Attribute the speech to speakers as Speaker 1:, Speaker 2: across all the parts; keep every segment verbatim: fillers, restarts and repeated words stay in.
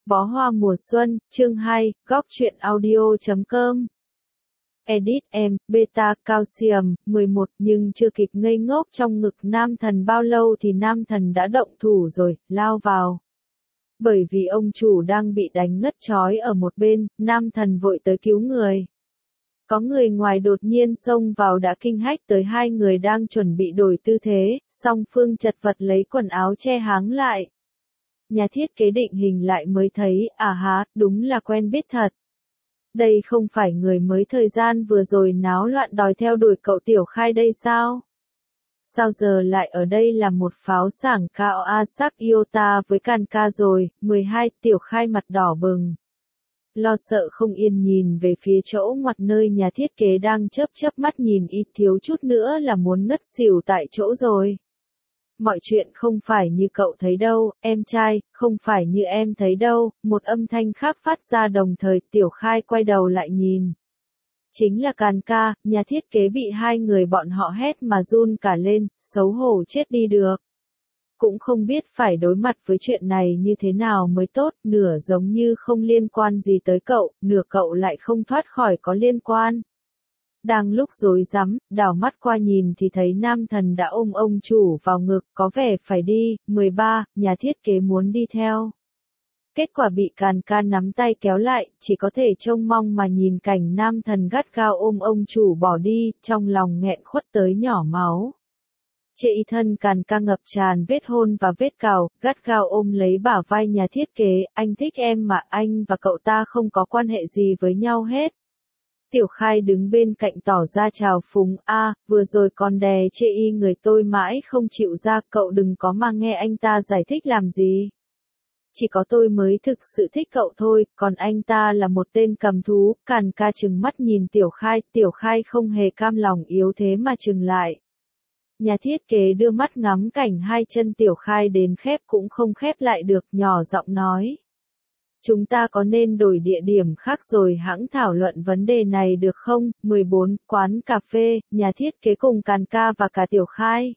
Speaker 1: Bó hoa mùa xuân, chương hai, góc truyện audio chấm com. Edit em, beta calcium, mười một nhưng chưa kịp ngây ngốc trong ngực nam thần bao lâu thì nam thần đã động thủ rồi, lao vào. Bởi vì ông chủ đang bị đánh ngất trói ở một bên, nam thần vội tới cứu người. Có người ngoài đột nhiên xông vào đã kinh hách tới hai người đang chuẩn bị đổi tư thế, song phương chật vật lấy quần áo che háng lại. Nhà thiết kế định hình lại mới thấy, à há, đúng là quen biết thật. Đây không phải người mới thời gian vừa rồi náo loạn đòi theo đuổi cậu Tiểu Khai đây sao? Sao giờ lại ở đây là một pháo sảng cao Asak Iota với Kanka rồi? mười hai Tiểu Khai mặt đỏ bừng. Lo sợ không yên nhìn về phía chỗ ngoặt nơi nhà thiết kế đang chớp chớp mắt nhìn ít thiếu chút nữa là muốn ngất xỉu tại chỗ rồi. Mọi chuyện không phải như cậu thấy đâu, em trai, không phải như em thấy đâu, một âm thanh khác phát ra đồng thời, Tiểu Khai quay đầu lại nhìn. Chính là Kanka, nhà thiết kế bị hai người bọn họ hét mà run cả lên, xấu hổ chết đi được. Cũng không biết phải đối mặt với chuyện này như thế nào mới tốt, nửa giống như không liên quan gì tới cậu, nửa cậu lại không thoát khỏi có liên quan. Đang lúc rối rắm, đảo mắt qua nhìn thì thấy nam thần đã ôm ông chủ vào ngực, có vẻ phải đi. mười ba Nhà thiết kế muốn đi theo. Kết quả bị Kanka nắm tay kéo lại, chỉ có thể trông mong mà nhìn cảnh nam thần gắt gao ôm ông chủ bỏ đi, trong lòng nghẹn khuất tới nhỏ máu. Trệ thân Kanka ngập tràn vết hôn và vết cào, gắt gao ôm lấy bả vai nhà thiết kế, anh thích em mà anh và cậu ta không có quan hệ gì với nhau hết. Tiểu Khai đứng bên cạnh tỏ ra trào phúng, a, vừa rồi còn đè chê y người tôi mãi không chịu ra, cậu đừng có mà nghe anh ta giải thích làm gì. Chỉ có tôi mới thực sự thích cậu thôi, còn anh ta là một tên cầm thú. Kanka trừng mắt nhìn Tiểu Khai, Tiểu Khai không hề cam lòng yếu thế mà trừng lại. Nhà thiết kế đưa mắt ngắm cảnh hai chân Tiểu Khai đến khép cũng không khép lại được, nhỏ giọng nói. Chúng ta có nên đổi địa điểm khác rồi hãng thảo luận vấn đề này được không? mười bốn Quán cà phê, nhà thiết kế cùng Kanka và cả Tiểu Khai.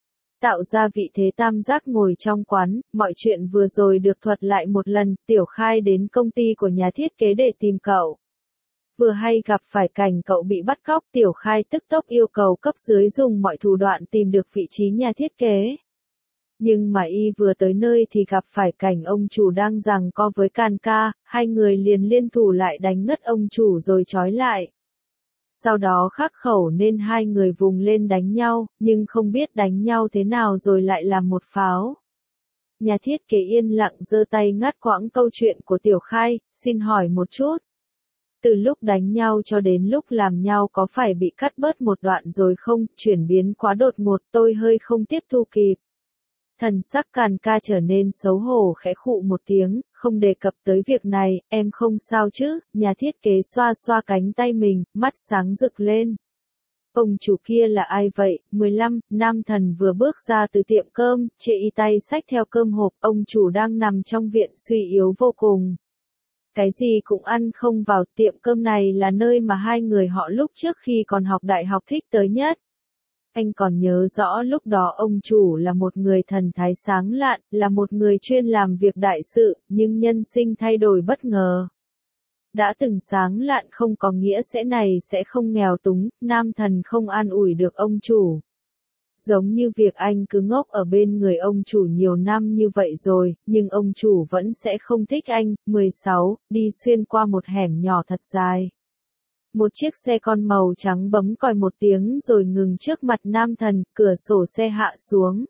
Speaker 1: Tạo ra vị thế tam giác ngồi trong quán, mọi chuyện vừa rồi được thuật lại một lần, Tiểu Khai đến công ty của nhà thiết kế để tìm cậu. Vừa hay gặp phải cảnh cậu bị bắt cóc, Tiểu Khai tức tốc yêu cầu cấp dưới dùng mọi thủ đoạn tìm được vị trí nhà thiết kế. Nhưng mà y vừa tới nơi thì gặp phải cảnh ông chủ đang giằng co với Kanka, hai người liền liên thủ lại đánh ngất ông chủ rồi trói lại. Sau đó khắc khẩu nên hai người vùng lên đánh nhau, nhưng không biết đánh nhau thế nào rồi lại làm một pháo. Nhà thiết kế yên lặng giơ tay ngắt quãng câu chuyện của Tiểu Khai, xin hỏi một chút. Từ lúc đánh nhau cho đến lúc làm nhau có phải bị cắt bớt một đoạn rồi không, chuyển biến quá đột ngột tôi hơi không tiếp thu kịp. Thần sắc Kanka trở nên xấu hổ khẽ khụ một tiếng, không đề cập tới việc này, em không sao chứ, nhà thiết kế xoa xoa cánh tay mình, mắt sáng rực lên. Ông chủ kia là ai vậy? mười lăm Nam thần vừa bước ra từ tiệm cơm, chê y tay xách theo cơm hộp, ông chủ đang nằm trong viện suy yếu vô cùng. Cái gì cũng ăn không vào, tiệm cơm này là nơi mà hai người họ lúc trước khi còn học đại học thích tới nhất. Anh còn nhớ rõ lúc đó ông chủ là một người thần thái sáng lạn, là một người chuyên làm việc đại sự, nhưng nhân sinh thay đổi bất ngờ. Đã từng sáng lạn không có nghĩa sẽ này sẽ không nghèo túng, nam thần không an ủi được ông chủ. Giống như việc anh cứ ngốc ở bên người ông chủ nhiều năm như vậy rồi, nhưng ông chủ vẫn sẽ không thích anh. mười sáu Đi xuyên qua một hẻm nhỏ thật dài. Một chiếc xe con màu trắng bấm còi một tiếng rồi ngừng trước mặt nam thần, cửa sổ xe hạ xuống.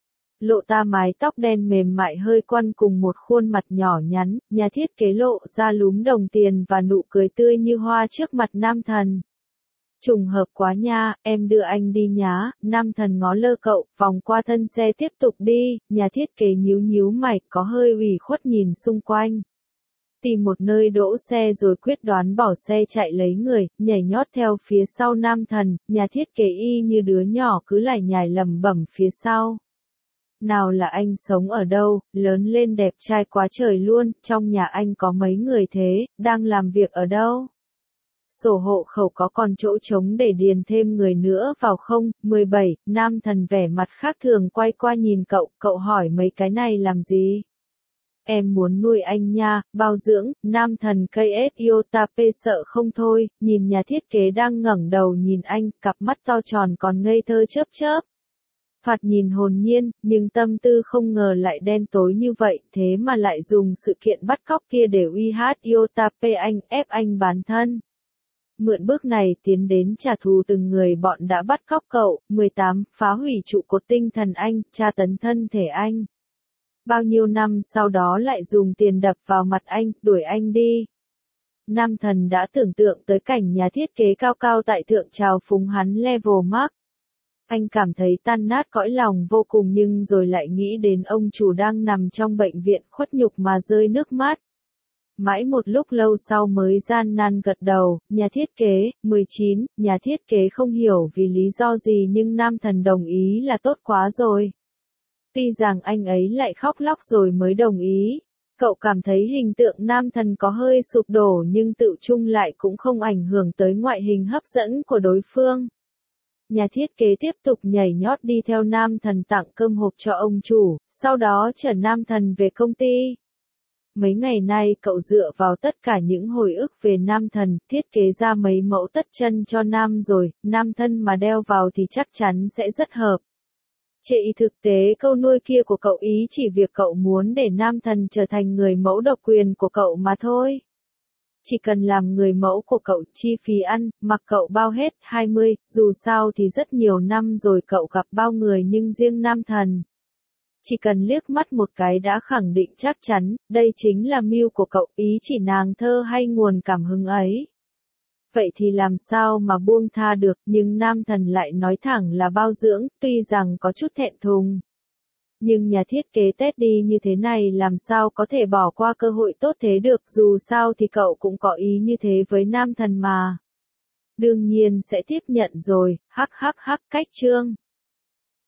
Speaker 1: Lộ ta mái tóc đen mềm mại hơi quăn cùng một khuôn mặt nhỏ nhắn, nhà thiết kế lộ ra lúm đồng tiền và nụ cười tươi như hoa trước mặt nam thần. Trùng hợp quá nha, em đưa anh đi nhá, nam thần ngó lơ cậu, vòng qua thân xe tiếp tục đi, nhà thiết kế nhíu nhíu mày, có hơi ủy khuất nhìn xung quanh. Tìm một nơi đỗ xe rồi quyết đoán bỏ xe chạy lấy người, nhảy nhót theo phía sau nam thần, nhà thiết kế y như đứa nhỏ cứ lải nhải lẩm bẩm phía sau. Nào là anh sống ở đâu, lớn lên đẹp trai quá trời luôn, trong nhà anh có mấy người thế, đang làm việc ở đâu? Sổ hộ khẩu có còn chỗ trống để điền thêm người nữa vào không? mười bảy Nam thần vẻ mặt khác thường quay qua nhìn cậu, cậu hỏi mấy cái này làm gì? Em muốn nuôi anh nha, bao dưỡng, nam thần cây ét Yotape sợ không thôi, nhìn nhà thiết kế đang ngẩng đầu nhìn anh, cặp mắt to tròn còn ngây thơ chớp chớp. Thoạt nhìn hồn nhiên, nhưng tâm tư không ngờ lại đen tối như vậy, thế mà lại dùng sự kiện bắt cóc kia để uy hát Yotape anh, ép anh bán thân. Mượn bước này tiến đến trả thù từng người bọn đã bắt cóc cậu. mười tám. Phá hủy trụ cột tinh thần anh, tra tấn thân thể anh. Bao nhiêu năm sau đó lại dùng tiền đập vào mặt anh, đuổi anh đi. Nam thần đã tưởng tượng tới cảnh nhà thiết kế cao cao tại thượng chào phúng hắn level max. Anh cảm thấy tan nát cõi lòng vô cùng nhưng rồi lại nghĩ đến ông chủ đang nằm trong bệnh viện khuất nhục mà rơi nước mắt. Mãi một lúc lâu sau mới gian nan gật đầu, nhà thiết kế. mười chín. Nhà thiết kế không hiểu vì lý do gì nhưng nam thần đồng ý là tốt quá rồi. Tuy rằng anh ấy lại khóc lóc rồi mới đồng ý. Cậu cảm thấy hình tượng nam thần có hơi sụp đổ nhưng tự chung lại cũng không ảnh hưởng tới ngoại hình hấp dẫn của đối phương. Nhà thiết kế tiếp tục nhảy nhót đi theo nam thần tặng cơm hộp cho ông chủ, sau đó chở nam thần về công ty. Mấy ngày nay cậu dựa vào tất cả những hồi ức về nam thần, thiết kế ra mấy mẫu tất chân cho nam rồi, nam thân mà đeo vào thì chắc chắn sẽ rất hợp. Chỉ thực tế câu nuôi kia của cậu ý chỉ việc cậu muốn để nam thần trở thành người mẫu độc quyền của cậu mà thôi. Chỉ cần làm người mẫu của cậu, chi phí ăn, mặc cậu bao hết. hai mươi. Dù sao thì rất nhiều năm rồi cậu gặp bao người nhưng riêng nam thần. Chỉ cần liếc mắt một cái đã khẳng định chắc chắn, đây chính là mưu của cậu, ý chỉ nàng thơ hay nguồn cảm hứng ấy. Vậy thì làm sao mà buông tha được, nhưng nam thần lại nói thẳng là bao dưỡng, tuy rằng có chút thẹn thùng. Nhưng nhà thiết kế Teddy như thế này làm sao có thể bỏ qua cơ hội tốt thế được, dù sao thì cậu cũng có ý như thế với nam thần mà. Đương nhiên sẽ tiếp nhận rồi, hắc hắc hắc cách chương.